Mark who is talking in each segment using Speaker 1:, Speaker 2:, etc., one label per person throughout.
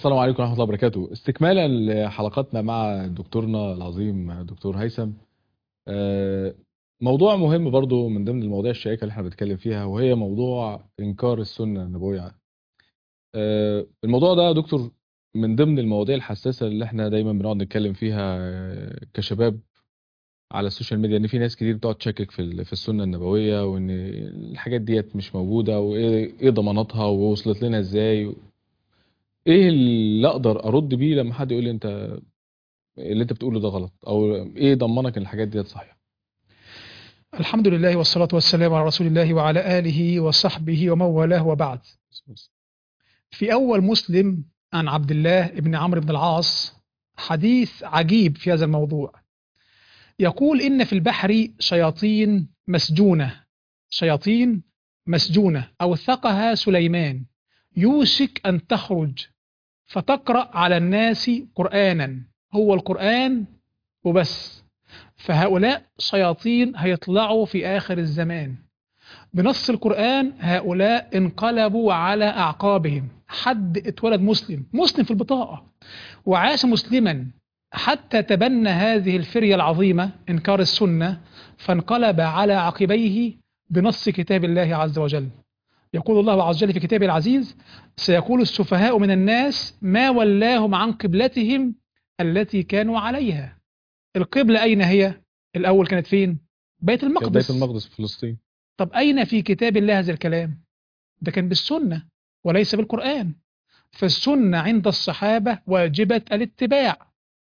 Speaker 1: السلام عليكم ورحمة الله وبركاته. استكمالا لحلقاتنا مع دكتورنا العظيم دكتور هيثم. موضوع مهم برضو من ضمن المواضيع الشائكة اللي احنا بنتكلم فيها، وهي موضوع إنكار السنة النبوية. الموضوع ده يا دكتور من ضمن المواضيع الحساسة اللي احنا دايما بنقعد نتكلم فيها كشباب على السوشيال ميديا، ان في ناس كتير بتقعد تشكك في السنة النبوية، وان الحاجات ديت مش موجودة، وايه ضماناتها ووصلت لنا ازاي. ايه اللي اقدر ارد بيه لما حد يقول لي انت اللي انت بتقوله ده غلط، او ايه ضمنك ان الحاجات ديت صحيحه؟
Speaker 2: الحمد لله والصلاة والسلام على رسول الله وعلى آله وصحبه ومن والاه وبعد. في أول مسلم عن عبد الله بن عمرو بن العاص حديث عجيب في هذا الموضوع. يقول إن في البحر شياطين مسجونة أوثقها سليمان يوشك أن تخرج فتقرأ على الناس قرآنا، هو القرآن وبس. فهؤلاء شياطين هيطلعوا في آخر الزمان. بنص القرآن هؤلاء انقلبوا على أعقابهم. حد اتولد مسلم في البطاقة وعاش مسلما حتى تبنى هذه الفرية العظيمة إنكار السنة، فانقلب على عقبيه بنص كتاب الله عز وجل. يقول الله عز وجل في كتابه العزيز: سيقول السفهاء من الناس ما ولاهم عن قبلتهم التي كانوا عليها. القبلة أين هي؟ الأول كانت فين؟ بيت
Speaker 1: كانت بيت
Speaker 2: المقدس.
Speaker 1: المقدس في فلسطين.
Speaker 2: طب أين في كتاب الله هذا الكلام؟ ده كان بالسنة وليس بالقرآن. فالسنة عند الصحابة واجبة الاتباع.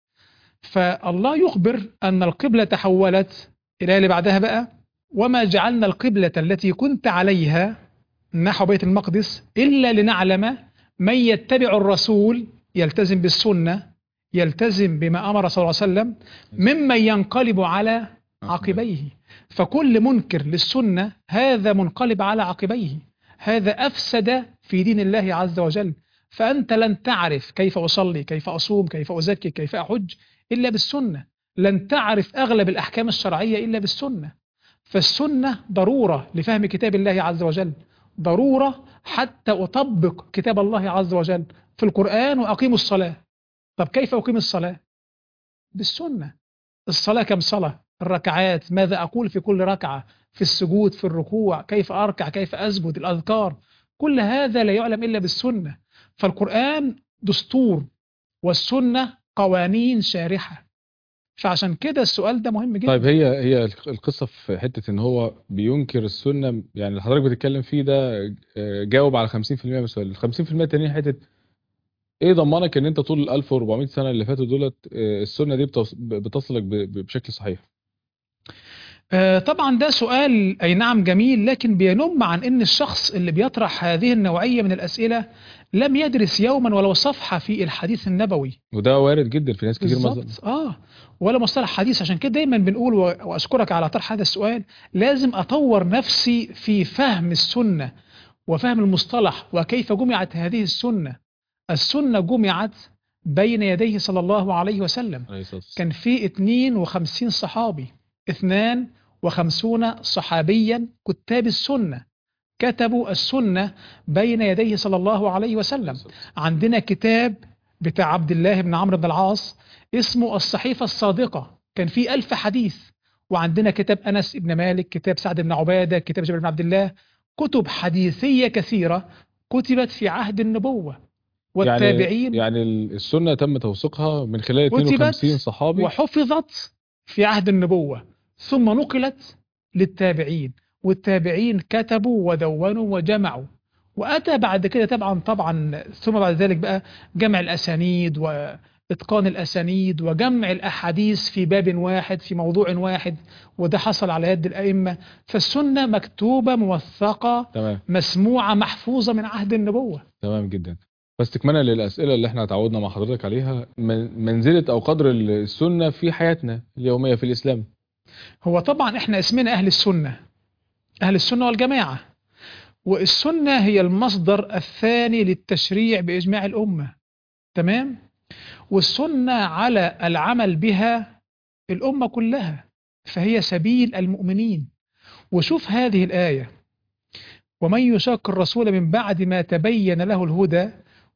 Speaker 2: فالله يخبر أن القبلة تحولت إلى اللي بعدها بقى: وما جعلنا القبلة التي كنت عليها نحو بيت المقدس إلا لنعلم من يتبع الرسول يلتزم بالسنة، يلتزم بما أمر صلى الله عليه وسلم، ممن ينقلب على عقبيه. فكل منكر للسنة هذا منقلب على عقبيه، هذا أفسد في دين الله عز وجل. فأنت لن تعرف كيف أصلي، كيف أصوم، كيف أزكي، كيف أحج إلا بالسنة. لن تعرف أغلب الأحكام الشرعية إلا بالسنة. فالسنة ضرورة لفهم كتاب الله عز وجل، ضرورة حتى أطبق كتاب الله عز وجل في القرآن وأقيم الصلاة. طب كيف أقيم الصلاة؟ بالسنة. الصلاة كم صلاة؟ الركعات، ماذا أقول في كل ركعة، في السجود، في الركوع، كيف أركع، كيف أسجد، الأذكار، كل هذا لا يعلم إلا بالسنة. فالقرآن دستور والسنة قوانين شارحة. فعشان كده السؤال ده مهم
Speaker 1: طيب،
Speaker 2: جدا.
Speaker 1: هي القصه في حته ان هو بينكر السنه، يعني اللي حضرتك بتتكلم فيه ده جاوب على 50% من السؤال. ال 50% التانيين حته ايه ضمنك ان انت طول ال 1400 سنه اللي فاتوا دولت السنه دي بتصلك بشكل صحيح؟
Speaker 2: طبعا ده سؤال أي نعم جميل، لكن بينم عن أن الشخص اللي بيطرح هذه النوعية من الأسئلة لم يدرس يوما ولو صفحة في الحديث النبوي.
Speaker 1: وده وارد جدا في ناس كتير مثلا.
Speaker 2: بالظبط ولا مصطلح حديث. عشان كده دايما بنقول وأشكرك على طرح هذا السؤال: لازم أطور نفسي في فهم السنة وفهم المصطلح وكيف جمعت هذه السنة. السنة جمعت بين يديه صلى الله عليه وسلم.
Speaker 1: عليه الصلاه والسلام.
Speaker 2: كان في 52 صحابي، 52 صحابيا كتاب السنة كتبوا السنة بين يديه صلى الله عليه
Speaker 1: عليه
Speaker 2: وسلم.
Speaker 1: الصلاة والسلام.
Speaker 2: عندنا كتاب بتاع عبد الله بن عمرو بن العاص اسمه الصحيفة الصادقة، كان فيه 1000 حديث. وعندنا كتاب أنس بن مالك، كتاب سعد بن عبادة، كتاب جابر بن عبد الله. كتب حديثية كثيرة كتبت في عهد النبوة.
Speaker 1: يعني
Speaker 2: والتابعين
Speaker 1: يعني السنه تم توثيقها من خلال 52
Speaker 2: كتبت
Speaker 1: صحابي.
Speaker 2: وحفظت في عهد النبوة، ثم نقلت للتابعين، والتابعين كتبوا ودونوا وجمعوا. وأتى بعد كده طبعا ثم بعد ذلك بقى جمع الأسانيد وإتقان الأسانيد وجمع الأحاديث في باب واحد في موضوع واحد، وده حصل على يد الأئمة. فالسنة مكتوبة موثقة
Speaker 1: تمام.
Speaker 2: مسموعة محفوظة من عهد النبوة.
Speaker 1: تمام جدا. فاستكمالا للأسئلة اللي احنا اتعودنا مع حضرتك عليها، منزلة أو قدر السنة في حياتنا اليومية في الإسلام.
Speaker 2: هو طبعا احنا اسمنا أهل السنة، أهل السنة والجماعة. والسنة هي المصدر الثاني للتشريع بإجماع الأمة. تمام. والسنة على العمل بها الأمة كلها، فهي سبيل المؤمنين. وشوف هذه الآية: ومن يشاق الرسول من بعد ما تبين له الهدى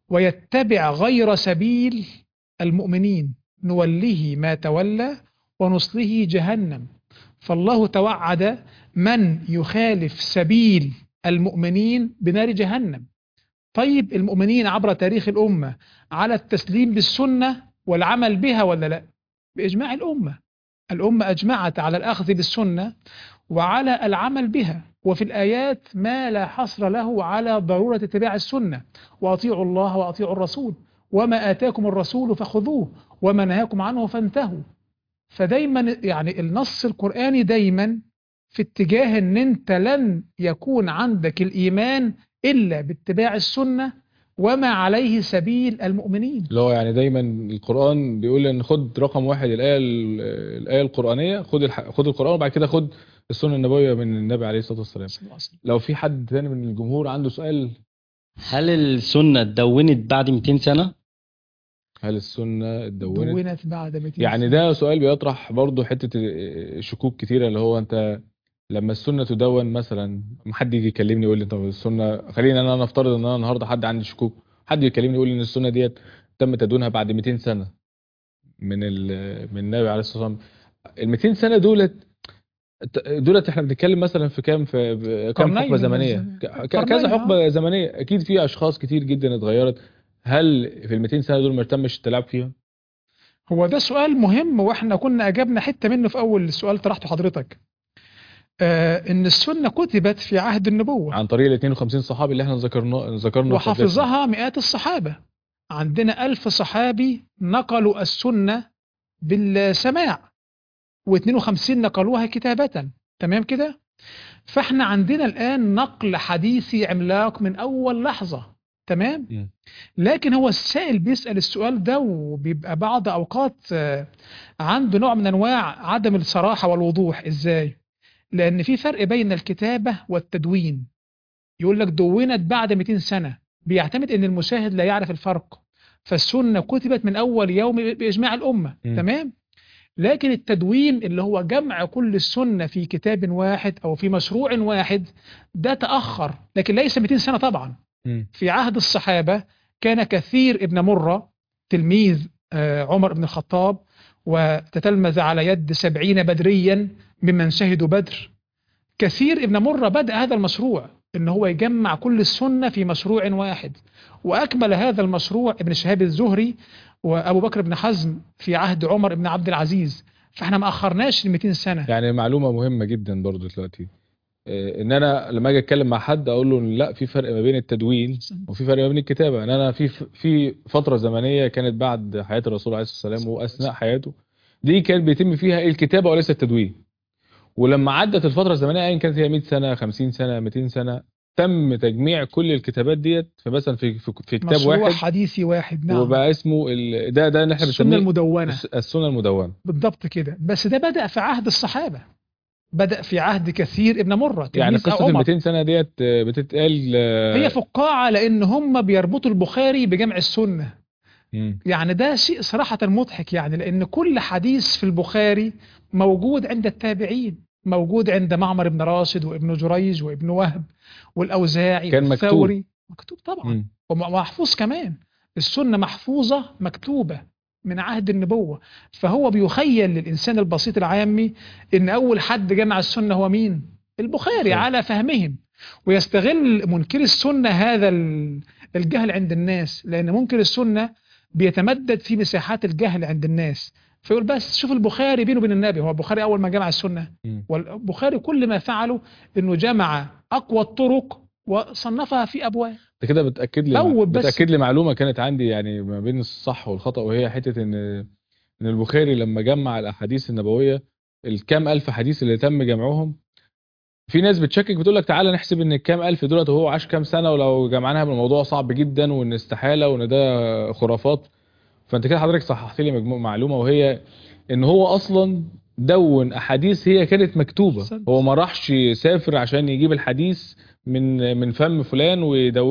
Speaker 2: ويتبع غير سبيل المؤمنين نوله ما تولى ونصله جهنم. فالله توعد من يخالف سبيل المؤمنين بنار جهنم. طيب المؤمنين عبر تاريخ الأمة على التسليم بالسنة والعمل بها ولا لا؟ بإجماع الأمة. الأمة أجمعت على الأخذ بالسنة وعلى العمل بها، وفي الآيات ما لا حصر له على ضرورة اتباع السنة. وأطيعوا الله وأطيعوا الرسول وما آتاكم الرسول فخذوه وما نهاكم عنه فانتهوا. فدايما يعني النص القرآني دايما في اتجاه ان انت لن يكون عندك الإيمان إلا باتباع السنة وما عليه سبيل المؤمنين.
Speaker 1: اللي هو يعني دايما القرآن بيقول ان خد رقم واحد الآية القرآنية، خد القرآن وبعد كده خد السنة النبوية من النبي عليه الصلاة والسلام.
Speaker 2: صلى الله عليه وسلم.
Speaker 1: لو في حد تاني من الجمهور عنده سؤال.
Speaker 3: هل السنة اتدونت بعد 200 سنة؟
Speaker 1: هل السنة اتدونت
Speaker 2: دونت بعد 200
Speaker 1: يعني
Speaker 2: سنة.
Speaker 1: ده سؤال بيطرح برضو حتة شكوك كتيرة، اللي هو انت لما السنة تدون مثلا، ما حد يجي يكلمني يقول لي طب السنة، خلينا انا نفترض ان انا النهارده حد عندي شكوك، حد يكلمني يقول لي ان السنة ديت تم تدوينها بعد 200 سنة من النبي عليه الصلاة والسلام. ال 200 سنة دولت احنا بنتكلم مثلا في كام
Speaker 2: قرنين
Speaker 1: حقبة
Speaker 2: من
Speaker 1: زمنية،
Speaker 2: الزمان.
Speaker 1: كذا
Speaker 2: قرنين
Speaker 1: حقبة زمنية، اكيد في اشخاص كتير جدا اتغيرت. هل في ال 200 سنة دول ما تمش التلاعب فيها؟
Speaker 2: هو ده سؤال مهم، واحنا كنا اجبنا حتة منه في اول السؤال طرحته حضرتك. ان السنة كتبت في عهد النبوة
Speaker 1: عن طريق ال 52 صحابي اللي احنا ذكرنا في حديثنا.
Speaker 2: وحفظها مئات الصحابة. عندنا 1000 صحابي نقلوا السنة بالسماع، و52 نقلوها كتابة. تمام كده. فاحنا عندنا الآن نقل حديثي عملاق من أول لحظة. تمام.
Speaker 1: م.
Speaker 2: لكن هو السائل بيسأل السؤال ده وبيبقى بعض أوقات عنده نوع من أنواع عدم الصراحة والوضوح. إزاي؟ لأن في فرق بين الكتابة والتدوين. يقول لك دونت بعد 200 سنة، بيعتمد ان المشاهد لا يعرف الفرق. فالسنة كتبت من اول يوم باجماع الامة. تمام. لكن التدوين اللي هو جمع كل السنة في كتاب واحد او في مشروع واحد ده تأخر، لكن ليس 200 سنة طبعا. في عهد الصحابة كان كثير ابن مرة تلميذ عمر بن الخطاب، وتتلمذ على يد 70 بدريا ممن شهدوا بدر. كثير ابن مرة بدأ هذا المشروع ان هو يجمع كل السنة في مشروع واحد، واكمل هذا المشروع ابن شهاب الزهري وابو بكر بن حزم في عهد عمر بن عبد العزيز. فاحنا ما اخرناش ل 200 سنة.
Speaker 1: يعني معلومة مهمة جدا برضو دلوقتي، ان انا لما اجي اتكلم مع حد اقول له لا، في فرق ما بين التدوين وفي فرق ما بين الكتابة. ان انا في فترة زمنية كانت بعد حياة الرسول عليه الصلاة والسلام واثناء حياته دي كان بيتم فيها الكتابة وليس التدوين. ولما عدت الفترة الزمنية ايا كانت هي 100 سنة 50 سنة 200 سنة، تم تجميع كل الكتابات ديت في مثلا في كتاب
Speaker 2: مشروع
Speaker 1: واحد
Speaker 2: حديثي واحد. نعم.
Speaker 1: وبقى اسمه ده اللي احنا
Speaker 2: السنة
Speaker 1: بنسميه
Speaker 2: المدونة.
Speaker 1: السنة المدونة.
Speaker 2: بالضبط كده. بس ده بدأ في عهد الصحابة، بدأ في عهد كثير ابن مرة
Speaker 1: يعني
Speaker 2: تلميذ
Speaker 1: قصة ال
Speaker 2: عمر.
Speaker 1: 200 سنة ديت بتتقال
Speaker 2: هي فقاعة لان هم بيربطوا البخاري بجمع السنة.
Speaker 1: مم.
Speaker 2: يعني ده شيء صراحة مضحك، يعني لأن كل حديث في البخاري موجود عند التابعين، موجود عند معمر بن راشد وابن جريج وابن وهب والأوزاعي
Speaker 1: كان مكتوب.
Speaker 2: والثوري. مكتوب طبعا. ومحفوظ كمان. السنة محفوظة مكتوبة من عهد النبوة. فهو بيخيل للإنسان البسيط العامي إن أول حد جمع السنة هو مين؟ البخاري على فهمهم. ويستغل منكر السنة هذا الجهل عند الناس، لأن منكر السنة بيتمدد في مساحات الجهل عند الناس. فيقول بس شوف البخاري بينه وبين النبي. هو البخاري أول ما جمع السنة؟ والبخاري كل ما فعله إنه جمع أقوى الطرق وصنفها في أبواب.
Speaker 1: ده كده بتأكد لي معلومة كانت عندي يعني ما بين الصح والخطأ، وهي حتة إن البخاري لما جمع الأحاديث النبوية الكام ألف حديث اللي تم جمعهم، في ناس بتشكك بتقول لك تعالى نحسب ان الكام ألف دولت وهو عاش كام سنة، ولو جمعناها بالموضوع صعب جدا وان استحالة وان ده خرافات. فانت كده حضرتك صححت لي معلومة، وهي ان هو اصلا دون احاديث هي كانت مكتوبة. هو ما راحش سافر عشان يجيب الحديث من فم فلان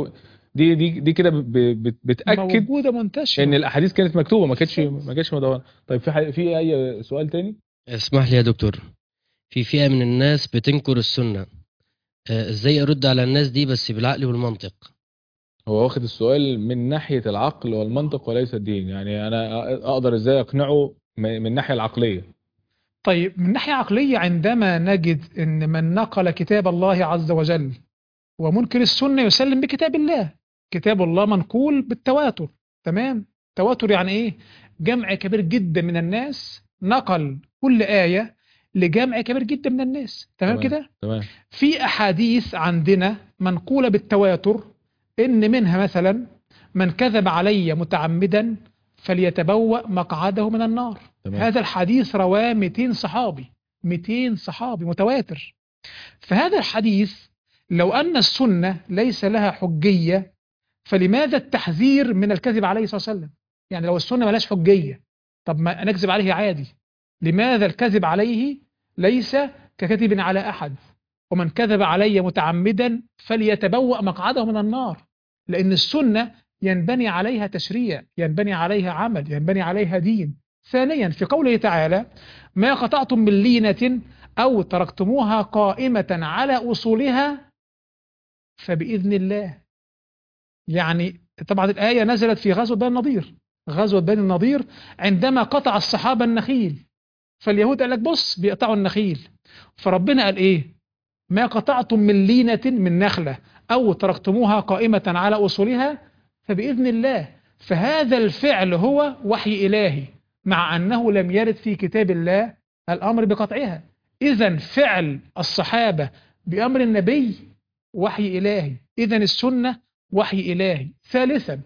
Speaker 1: دي كده بتأكد
Speaker 2: موجودة منتشرة
Speaker 1: ان الاحاديث كانت مكتوبة ما كانتش مدونة. طيب في اي سؤال تاني؟
Speaker 3: اسمح لي يا دكتور، في فئة من الناس بتنكر السنة، ازاي ارد على الناس دي بس بالعقل والمنطق؟
Speaker 1: هو واخد السؤال من ناحية العقل والمنطق وليس الدين، يعني أنا أقدر إزاي أقنعه من الناحية العقلية؟
Speaker 2: طيب من ناحية عقلية، عندما نجد أن من نقل كتاب الله عز وجل ومنكر السنة يسلم بكتاب الله، كتاب الله منقول بالتواتر، تمام؟ تواتر يعني إيه؟ جمع كبير جدا من الناس نقل كل آية لجمع كبير جدا من الناس، تمام
Speaker 1: تمام
Speaker 2: كده؟
Speaker 1: تمام
Speaker 2: في أحاديث عندنا منقولة بالتواتر، إن منها مثلا من كذب علي متعمدا فليتبوأ مقعده من النار.
Speaker 1: تمام.
Speaker 2: هذا الحديث رواه 200 صحابي، 200 صحابي متواتر. فهذا الحديث لو أن السنة ليس لها حجية، فلماذا التحذير من الكذب عليه صلى الله عليه وسلم؟ يعني لو السنة ملاش حجية، طب ما نكذب عليه عادي، لماذا الكذب عليه ليس ككذب على أحد؟ ومن كذب علي متعمدا فليتبوأ مقعده من النار، لأن السنة ينبني عليها تشريع، ينبني عليها عمل، ينبني عليها دين. ثانيا في قوله تعالى: ما قطعتم من لينة أو تركتموها قائمة على أصولها فبإذن الله. يعني طبعا الآية نزلت في غزوة بني النضير، غزوة بني النضير عندما قطع الصحابة النخيل، فاليهود قال لك بص بيقطعوا النخيل، فربنا قال إيه؟ ما قطعتم من لينة من نخلة أو تركتموها قائمة على أصولها فبإذن الله. فهذا الفعل هو وحي إلهي، مع أنه لم يرد في كتاب الله الأمر بقطعها. إذن فعل الصحابة بأمر النبي وحي إلهي، إذن السنة وحي إلهي. ثالثا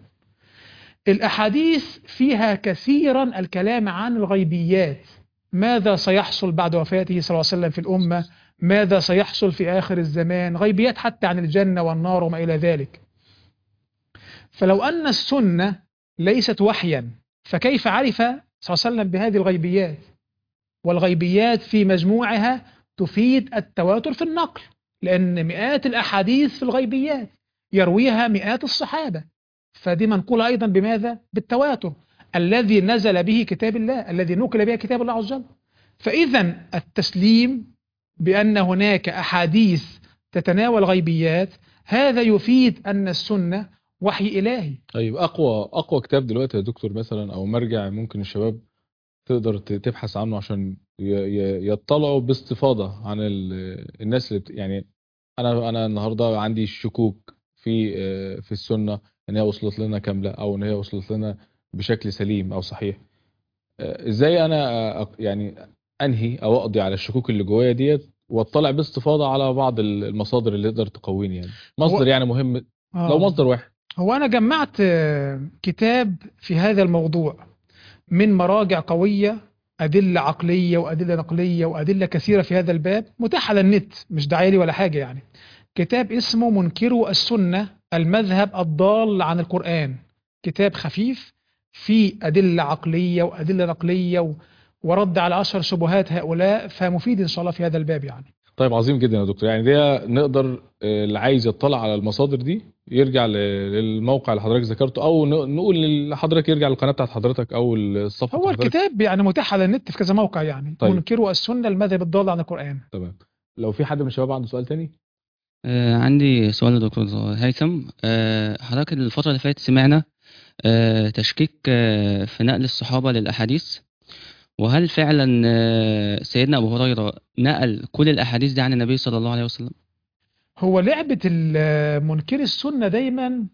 Speaker 2: الأحاديث فيها كثيرا الكلام عن الغيبيات، ماذا سيحصل بعد وفاته صلى الله عليه وسلم في الأمة، ماذا سيحصل في آخر الزمان، غيبيات حتى عن الجنة والنار وما إلى ذلك. فلو أن السنة ليست وحيا فكيف عرف صلى الله عليه وسلم بهذه الغيبيات؟ والغيبيات في مجموعها تفيد التواتر في النقل، لأن مئات الأحاديث في الغيبيات يرويها مئات الصحابة، فدي منقولة أيضا بماذا؟ بالتواتر الذي نزل به كتاب الله، الذي نقل به كتاب الله عز وجل. فإذا التسليم بأن هناك أحاديث تتناول غيبيات هذا يفيد أن السنة وحي إلهي.
Speaker 1: طيب أقوى كتاب دلوقتي يا دكتور مثلا، أو مرجع ممكن الشباب تقدر تبحث عنه عشان يطلعوا باستفاضة عن الناس اللي يعني أنا النهاردة عندي شكوك في السنة إن هي وصلت لنا كاملة، أو إن هي وصلت لنا بشكل سليم أو صحيح. إزاي أنا يعني أنهي أو أقضي على الشكوك اللي جوايا ديت، واطلع باستفاضة على بعض المصادر اللي تقدر تقويني، يعني مصدر يعني مهم، لو مصدر واحد.
Speaker 2: هو أنا جمعت كتاب في هذا الموضوع من مراجع قوية، أدلة عقلية وأدلة نقلية وأدلة كثيرة في هذا الباب، متاح على النت، مش دعاية لي ولا حاجة يعني. كتاب اسمه منكرو السنة، المذهب الضال عن القرآن. كتاب خفيف فيه أدلة عقلية وأدلة نقلية ورد على أشهر شبهات هؤلاء، فمفيد إن شاء الله في هذا الباب يعني.
Speaker 1: طيب عظيم جدا يا دكتور، يعني دي نقدر اللي عايز يطلع على المصادر دي يرجع للموقع اللي حضرتك ذكرته، او نقول لحضرتك يرجع للقناه بتاعت حضرتك او الصفحه
Speaker 2: هو
Speaker 1: بتاعت حضرتك.
Speaker 2: الكتاب يعني متاح على النت في كذا موقع يعني.
Speaker 1: طيب.
Speaker 2: منكرو السنة، المذهب الضال عن القرآن.
Speaker 1: تمام. لو في حد من الشباب عنده سؤال تاني.
Speaker 3: عندي سؤال لدكتور هيثم. حضرتك الفترة اللي فاتت سمعنا تشكيك في نقل الصحابة للأحاديث، وهل فعلا سيدنا أبو هريرة نقل كل الأحاديث دي عن النبي صلى الله عليه وسلم؟
Speaker 2: هو لعبة منكر السنة دايما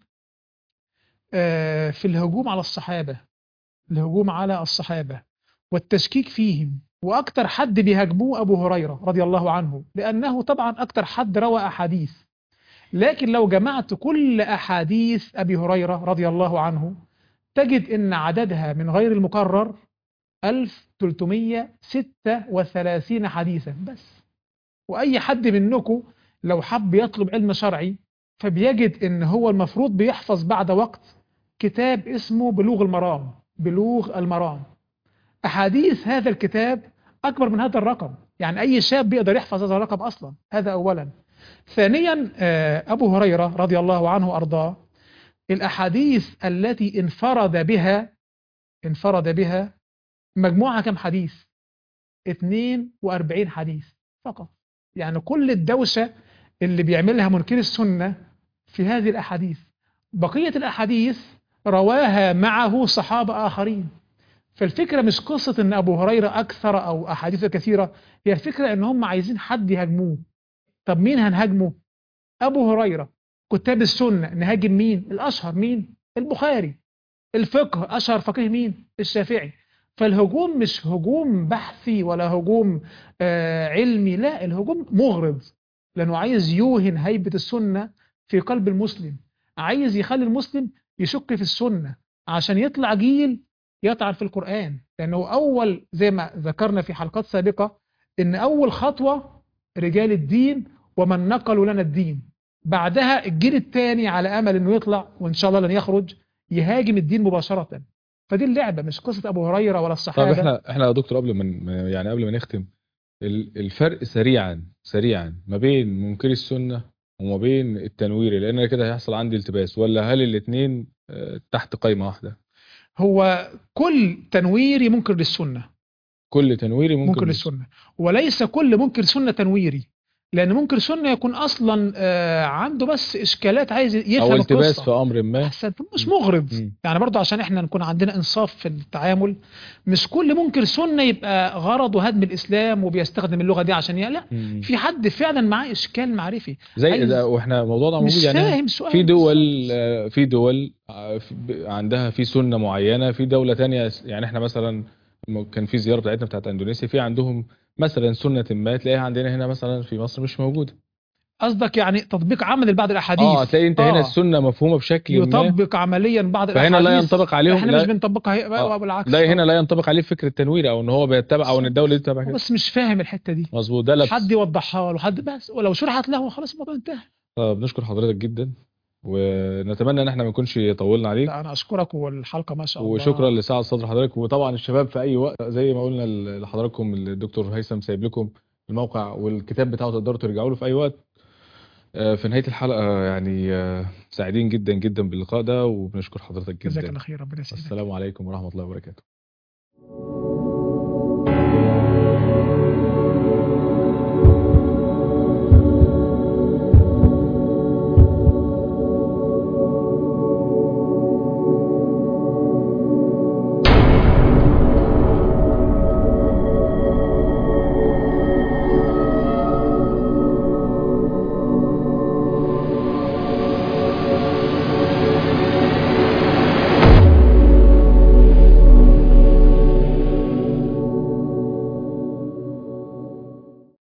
Speaker 2: في الهجوم على الصحابة، الهجوم على الصحابة والتشكيك فيهم، وأكتر حد بيهاجموه أبو هريرة رضي الله عنه، لأنه طبعا أكتر حد روى أحاديث. لكن لو جمعت كل أحاديث أبي هريرة رضي الله عنه تجد أن عددها من غير المكرر 1336 حديثا بس. وأي حد منكم لو حب يطلب علم شرعي فبيجد أن هو المفروض بيحفظ بعد وقت كتاب اسمه بلوغ المرام، بلوغ المرام. أحاديث هذا الكتاب أكبر من هذا الرقم، يعني أي شاب بيقدر يحفظ هذا الرقم أصلا. هذا أولا. ثانيا أبو هريرة رضي الله عنه وأرضاه، الأحاديث التي انفرد بها مجموعة كم حديث؟ 42 حديث فقط. يعني كل الدوشة اللي بيعملها منكر السنة في هذه الأحاديث، بقية الأحاديث رواها معه صحابة آخرين. فالفكرة مش قصة ان ابو هريرة اكثر او احاديث كثيرة، هي الفكرة ان هم عايزين حد يهاجموه. طب مين هنهاجمه؟ ابو هريرة. كتاب السنة نهاجم مين؟ الاشهر مين؟ البخاري. الفقه اشهر فقيه مين؟ الشافعي. فالهجوم مش هجوم بحثي ولا هجوم علمي، لا، الهجوم مغرض، لانه عايز يوهن هيبة السنة في قلب المسلم، عايز يخلي المسلم يشك في السنة عشان يطلع جيل يطعن في القرآن. لأنه أول، زي ما ذكرنا في حلقات سابقة، إن أول خطوة رجال الدين ومن نقلوا لنا الدين، بعدها الجيل الثاني على أمل إنه يطلع وإن شاء الله لن يخرج يهاجم الدين مباشرة. فدي اللعبة، مش قصة أبو هريرة ولا
Speaker 1: طب
Speaker 2: الصحابة.
Speaker 1: احنا يا دكتور قبل يعني قبل ما نختم، الفرق سريعا ما بين منكري السنة وما بين التنويري، لان أنا كده هيحصل عندي التباس، ولا هل الاثنين تحت قائمة واحدة؟
Speaker 2: هو كل تنويري منكر للسنة،
Speaker 1: كل تنويري
Speaker 2: منكر
Speaker 1: ممكن
Speaker 2: للسنة، وليس كل منكر سنة تنويري. لأن منكر سنة يكون أصلا عنده بس إشكالات عايز
Speaker 1: او
Speaker 2: يفهم
Speaker 1: التباس
Speaker 2: القصة.
Speaker 1: في امر ما.
Speaker 2: أحسن، مش مغرض.
Speaker 1: مم.
Speaker 2: يعني برضو عشان احنا نكون عندنا إنصاف في التعامل، مش كل منكر سنة يبقى غرضه هدم الإسلام وبيستخدم اللغة دي عشان لا.
Speaker 1: مم.
Speaker 2: في حد فعلا معاه إشكال معرفي
Speaker 1: زي ده،
Speaker 2: عايز،
Speaker 1: واحنا موضوعنا موجود
Speaker 2: مش
Speaker 1: يعني.
Speaker 2: فاهم
Speaker 1: في
Speaker 2: سؤال
Speaker 1: دول
Speaker 2: بالظبط.
Speaker 1: في دول عندها في سنة معينة، في دولة تانية يعني احنا مثلا كان في زيارة بتاعتنا بتاعت اندونيسيا، في عندهم مثلا سنة ما تلاقيها عندنا هنا مثلا في مصر مش موجودة.
Speaker 2: قصدك يعني تطبيق عملي لبعض
Speaker 1: اه،
Speaker 2: الأحاديث.
Speaker 1: تلاقي انت هنا
Speaker 2: اه،
Speaker 1: السنة مفهومة بشكل ما،
Speaker 2: يطبق عمليا بعض
Speaker 1: فهنا لا
Speaker 2: الأحاديث
Speaker 1: ينطبق عليهم
Speaker 2: احنا مش
Speaker 1: لا.
Speaker 2: بنطبقها
Speaker 1: لا
Speaker 2: بالعكس.
Speaker 1: هنا لا ينطبق عليه فكرة التنوير، او ان هو بيتبع، او ان
Speaker 2: بالظبط.
Speaker 1: الدولة دي تتبع
Speaker 2: هو
Speaker 1: كده.
Speaker 2: بس مش فاهم الحتة دي،
Speaker 1: مظبوط، ده
Speaker 2: حد
Speaker 1: لبس.
Speaker 2: يوضحها له، حد بس، ولو شرحت له خلاص الموضوع انتهى.
Speaker 1: بنشكر حضرتك جدا، ونتمنى ان احنا ما نكونش طولنا عليك.
Speaker 2: لا، انا اشكرك، والحلقة ما شاء
Speaker 1: وشكرا
Speaker 2: الله.
Speaker 1: لسعة صدر حضرتك، وطبعا الشباب في اي وقت زي ما قلنا لحضراتكم، الدكتور هيثم سايب لكم الموقع والكتاب بتاعه، تقدروا ترجعوا له في اي وقت. في نهاية الحلقة يعني سعيدين جدا جدا باللقاء ده، وبنشكر حضرتك
Speaker 2: جزاك
Speaker 1: جدا.
Speaker 2: الله خير، ربنا يسعدك.
Speaker 1: السلام عليكم ورحمة الله وبركاته.